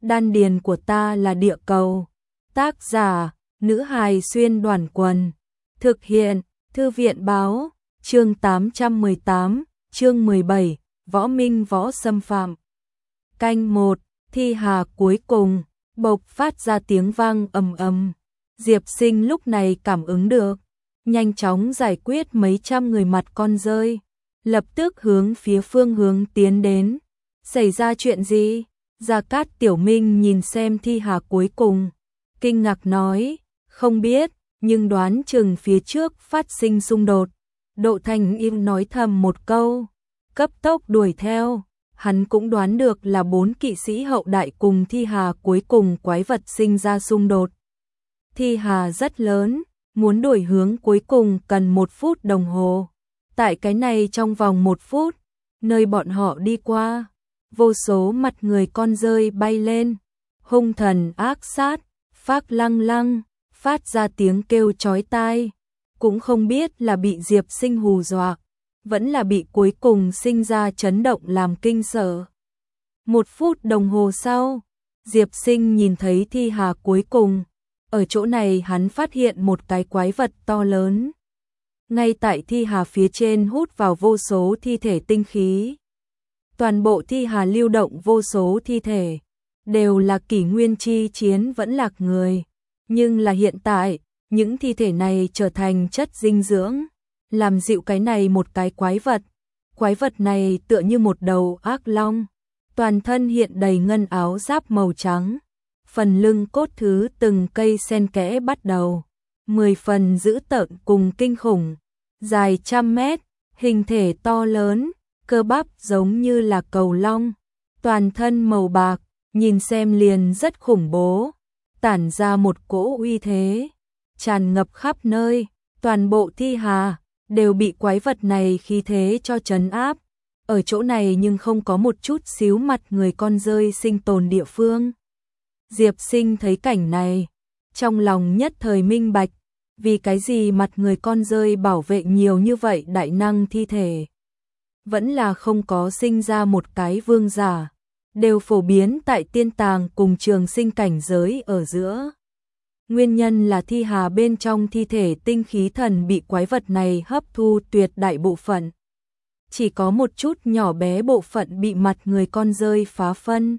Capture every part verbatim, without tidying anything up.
đan điền của ta là địa cầu. Tác giả, nữ hài xuyên đoàn quần. Thực hiện, thư viện báo, chương tám trăm mười tám, chương mười bảy, võ minh võ xâm phạm. Canh một, thi hà cuối cùng, bộc phát ra tiếng vang ầm ầm. Diệp Sinh lúc này cảm ứng được, nhanh chóng giải quyết mấy trăm người mặt con rơi, lập tức hướng phía phương hướng tiến đến. Xảy ra chuyện gì? Gia Cát Tiểu Minh nhìn xem thi hà cuối cùng, kinh ngạc nói, không biết, nhưng đoán chừng phía trước phát sinh xung đột. Độ Thành im nói thầm một câu, cấp tốc đuổi theo, hắn cũng đoán được là bốn kỵ sĩ hậu đại cùng thi hà cuối cùng quái vật sinh ra xung đột. Thi hà rất lớn, muốn đổi hướng cuối cùng cần một phút đồng hồ. Tại cái này trong vòng một phút, nơi bọn họ đi qua, vô số mặt người con rơi bay lên, hung thần ác sát, phác lăng lăng, phát ra tiếng kêu chói tai, cũng không biết là bị Diệp Sinh hù dọa, vẫn là bị cuối cùng sinh ra chấn động làm kinh sợ. Một phút đồng hồ sau, Diệp Sinh nhìn thấy thi hà cuối cùng, ở chỗ này hắn phát hiện một cái quái vật to lớn. Ngay tại thi hà phía trên hút vào vô số thi thể tinh khí. Toàn bộ thi hà lưu động vô số thi thể, đều là kỷ nguyên chi chiến vẫn lạc người. Nhưng là hiện tại, những thi thể này trở thành chất dinh dưỡng, làm dịu cái này một cái quái vật. Quái vật này tựa như một đầu ác long, toàn thân hiện đầy ngân áo giáp màu trắng. Phần lưng cốt thứ từng cây sen kẽ bắt đầu, mười phần dữ tợn cùng kinh khủng, dài trăm mét, hình thể to lớn, cơ bắp giống như là cầu long, toàn thân màu bạc, nhìn xem liền rất khủng bố, tản ra một cỗ uy thế, tràn ngập khắp nơi, toàn bộ thi hà đều bị quái vật này khí thế cho trấn áp. Ở chỗ này nhưng không có một chút xíu mặt người con rơi sinh tồn địa phương. Diệp Sinh thấy cảnh này, trong lòng nhất thời minh bạch, vì cái gì mặt người con rơi bảo vệ nhiều như vậy đại năng thi thể. Vẫn là không có sinh ra một cái vương giả, đều phổ biến tại tiên tàng cùng trường sinh cảnh giới ở giữa. Nguyên nhân là thi hà bên trong thi thể tinh khí thần bị quái vật này hấp thu tuyệt đại bộ phận. Chỉ có một chút nhỏ bé bộ phận bị mặt người con rơi phá phân.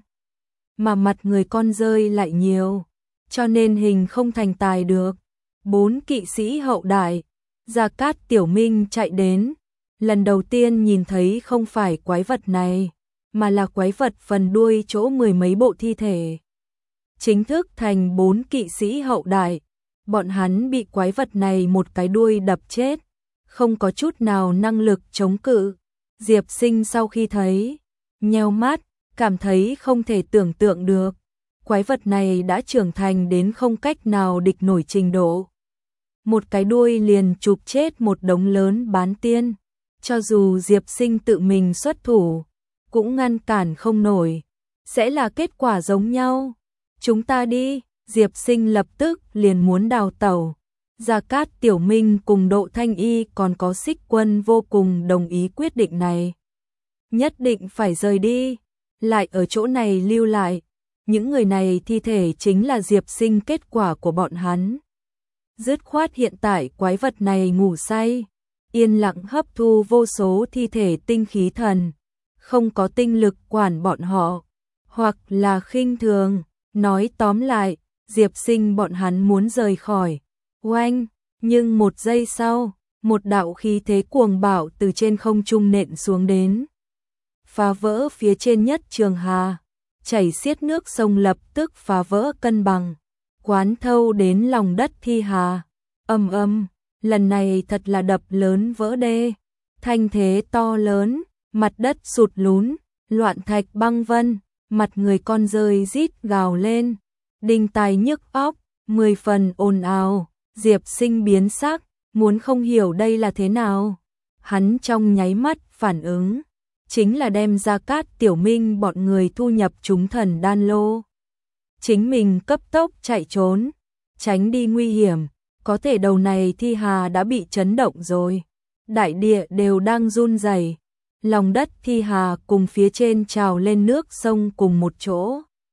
Mà mặt người con rơi lại nhiều, cho nên hình không thành tài được. Bốn kỵ sĩ hậu đại, Gia Cát Tiểu Minh chạy đến, lần đầu tiên nhìn thấy không phải quái vật này, mà là quái vật phần đuôi chỗ mười mấy bộ thi thể. Chính thức thành bốn kỵ sĩ hậu đại, bọn hắn bị quái vật này một cái đuôi đập chết, không có chút nào năng lực chống cự. Diệp Sinh sau khi thấy, nheo mắt, cảm thấy không thể tưởng tượng được, quái vật này đã trưởng thành đến không cách nào địch nổi trình độ. Một cái đuôi liền chụp chết một đống lớn bán tiên, cho dù Diệp Sinh tự mình xuất thủ, cũng ngăn cản không nổi, sẽ là kết quả giống nhau. Chúng ta đi, Diệp Sinh lập tức liền muốn đào tẩu. Gia Cát Tiểu Minh cùng Độ Thanh Y còn có Xích Quân vô cùng đồng ý quyết định này. Nhất định phải rời đi, lại ở chỗ này lưu lại. Những người này thi thể chính là Diệp Sinh kết quả của bọn hắn. Dứt khoát hiện tại quái vật này ngủ say, yên lặng hấp thu vô số thi thể tinh khí thần, không có tinh lực quản bọn họ, hoặc là khinh thường. Nói tóm lại, Diệp Sinh bọn hắn muốn rời khỏi. Oanh, nhưng một giây sau, một đạo khí thế cuồng bạo từ trên không trung nện xuống đến, phá vỡ phía trên nhất trường hà, chảy xiết nước sông lập tức phá vỡ cân bằng, quán thâu đến lòng đất thi hà. Ầm ầm, lần này thật là đập lớn vỡ đê, thanh thế to lớn, mặt đất sụt lún, loạn thạch băng vân, mặt người con rơi rít gào lên, đinh tai nhức óc, mười phần ồn ào. Diệp Sinh biến sắc, muốn không hiểu đây là thế nào. Hắn trong nháy mắt phản ứng, chính là đem Gia Cát Tiểu Minh bọn người thu nhập chúng thần đan lô. Chính mình cấp tốc chạy trốn, tránh đi nguy hiểm, có thể đầu này thi hà đã bị chấn động rồi. Đại địa đều đang run rẩy, lòng đất thi hà cùng phía trên trào lên nước sông cùng một chỗ.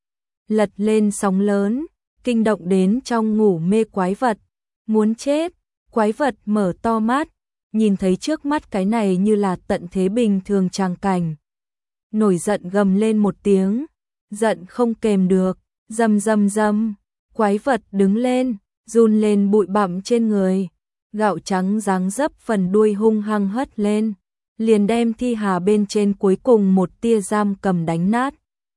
lật lên sóng lớn, kinh động đến trong ngủ mê quái vật. Muốn chết, quái vật mở to mắt, nhìn thấy trước mắt cái này như là tận thế bình thường tràng cảnh. Nổi giận gầm lên một tiếng, giận không kềm được, rầm rầm rầm, quái vật đứng lên, run lên bụi bặm trên người, gạo trắng dáng dấp phần đuôi hung hăng hất lên, liền đem Thi Hà bên trên cuối cùng một tia giam cầm đánh nát.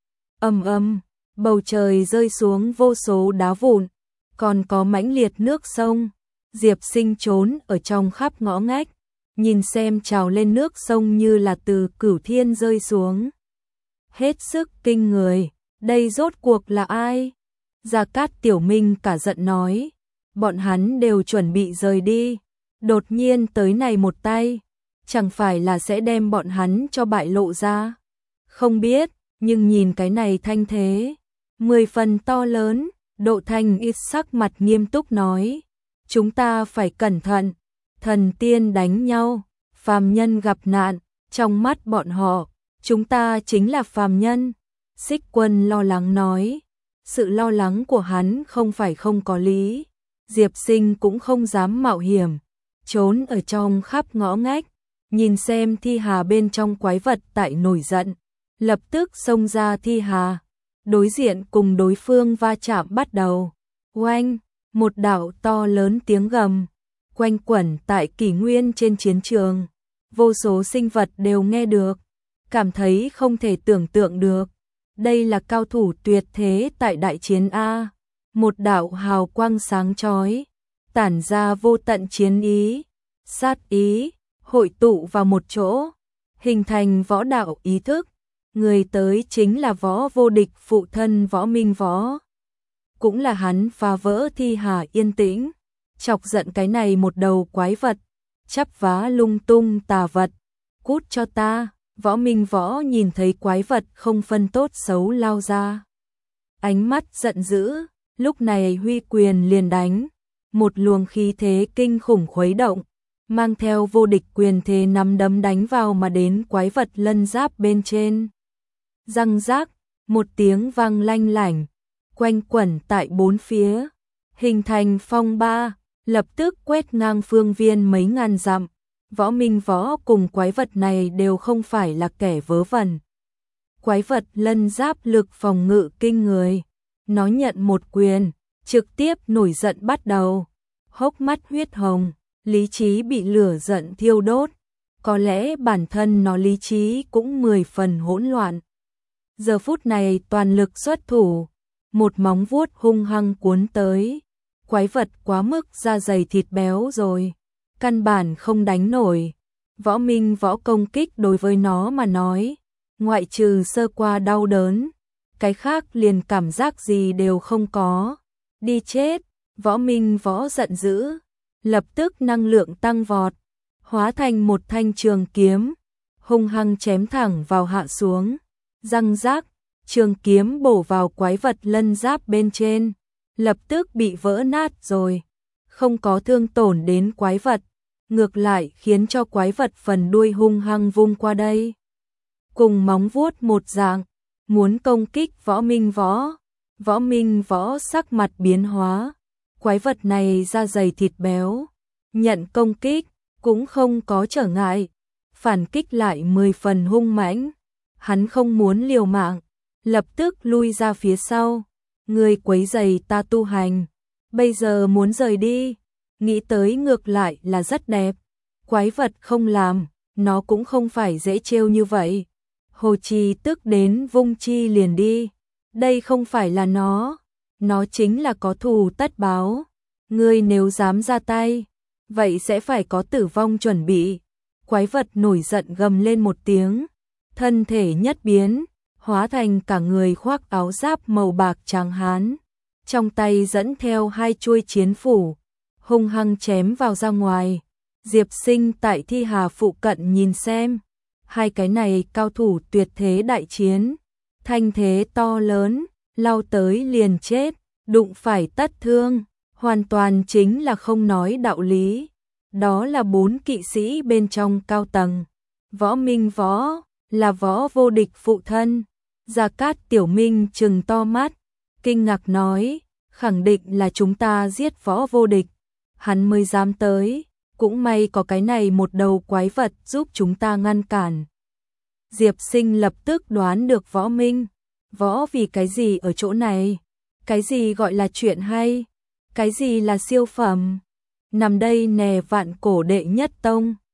Ầm ầm, bầu trời rơi xuống vô số đá vụn, còn có mãnh liệt nước sông. Diệp Sinh trốn ở trong khắp ngõ ngách, nhìn xem trào lên nước sông như là từ cửu thiên rơi xuống. Hết sức kinh người, đây rốt cuộc là ai? Gia Cát Tiểu Minh cả giận nói, bọn hắn đều chuẩn bị rời đi, đột nhiên tới này một tay, chẳng phải là sẽ đem bọn hắn cho bại lộ ra. Không biết, nhưng nhìn cái này thanh thế, mười phần to lớn, Độ Thanh ít sắc mặt nghiêm túc nói, chúng ta phải cẩn thận, thần tiên đánh nhau, phàm nhân gặp nạn, trong mắt bọn họ, chúng ta chính là phàm nhân. Xích Quân lo lắng nói, sự lo lắng của hắn không phải không có lý, Diệp Sinh cũng không dám mạo hiểm, trốn ở trong khắp ngõ ngách, nhìn xem Thi Hà bên trong quái vật tại nổi giận, lập tức xông ra Thi Hà, đối diện cùng đối phương va chạm bắt đầu. Oanh, một đạo to lớn tiếng gầm, quanh quẩn tại kỷ nguyên trên chiến trường, vô số sinh vật đều nghe được, cảm thấy không thể tưởng tượng được. Đây là cao thủ tuyệt thế tại đại chiến A. Một đạo hào quang sáng chói, tản ra vô tận chiến ý, sát ý, hội tụ vào một chỗ, hình thành võ đạo ý thức. Người tới chính là Võ Vô Địch phụ thân Võ Minh Võ. Cũng là hắn phá vỡ Thi Hà yên tĩnh, chọc giận cái này một đầu quái vật, chắp vá lung tung tà vật, cút cho ta. Võ Minh Võ nhìn thấy quái vật không phân tốt xấu lao ra, ánh mắt giận dữ, lúc này huy quyền liền đánh, một luồng khí thế kinh khủng khuấy động, mang theo vô địch quyền thế nắm đấm đánh vào mà đến quái vật lân giáp bên trên. Răng rác, một tiếng vang lanh lảnh, quanh quẩn tại bốn phía, hình thành phong ba, lập tức quét ngang phương viên mấy ngàn dặm. Võ Minh Võ cùng quái vật này đều không phải là kẻ vớ vẩn. Quái vật lân giáp lực phòng ngự kinh người, nó nhận một quyền, trực tiếp nổi giận bắt đầu, hốc mắt huyết hồng, lý trí bị lửa giận thiêu đốt, có lẽ bản thân nó lý trí cũng mười phần hỗn loạn. Giờ phút này toàn lực xuất thủ, một móng vuốt hung hăng cuốn tới, quái vật quá mức da dày thịt béo rồi, căn bản không đánh nổi. Võ Minh Võ công kích đối với nó mà nói, ngoại trừ sơ qua đau đớn, cái khác liền cảm giác gì đều không có. Đi chết! Võ Minh Võ giận dữ, lập tức năng lượng tăng vọt, hóa thành một thanh trường kiếm, hung hăng chém thẳng vào hạ xuống. Răng rác, trường kiếm bổ vào quái vật lân giáp bên trên, lập tức bị vỡ nát rồi. Không có thương tổn đến quái vật, ngược lại khiến cho quái vật phần đuôi hung hăng vung qua đây. Cùng móng vuốt một dạng, muốn công kích Võ Minh Võ. Võ Minh Võ sắc mặt biến hóa, quái vật này da dày thịt béo, nhận công kích, cũng không có trở ngại, phản kích lại mười phần hung mãnh. Hắn không muốn liều mạng, lập tức lui ra phía sau. Người quấy rầy ta tu hành, bây giờ muốn rời đi, nghĩ tới ngược lại là rất đẹp. Quái vật không làm, nó cũng không phải dễ trêu như vậy. Hồ Trì tức đến vung chi liền đi. Đây không phải là nó, nó chính là có thù tất báo. Ngươi nếu dám ra tay, vậy sẽ phải có tử vong chuẩn bị. Quái vật nổi giận gầm lên một tiếng, thân thể nhất biến, hóa thành cả người khoác áo giáp màu bạc trắng hán, trong tay dẫn theo hai chuôi chiến phủ, hung hăng chém vào ra ngoài. Diệp Sinh tại Thi Hà phụ cận nhìn xem, hai cái này cao thủ tuyệt thế đại chiến, thanh thế to lớn, lao tới liền chết, đụng phải tất thương, hoàn toàn chính là không nói đạo lý. Đó là bốn kỵ sĩ bên trong cao tầng. Võ Minh Võ là Võ Vô Địch phụ thân. Gia Cát Tiểu Minh trừng to mắt, kinh ngạc nói, khẳng định là chúng ta giết Võ Vô Địch, hắn mới dám tới, cũng may có cái này một đầu quái vật giúp chúng ta ngăn cản. Diệp Sinh lập tức đoán được Võ Minh, Võ vì cái gì ở chỗ này, cái gì gọi là chuyện hay, cái gì là siêu phẩm, nằm đây nè vạn cổ đệ nhất tông.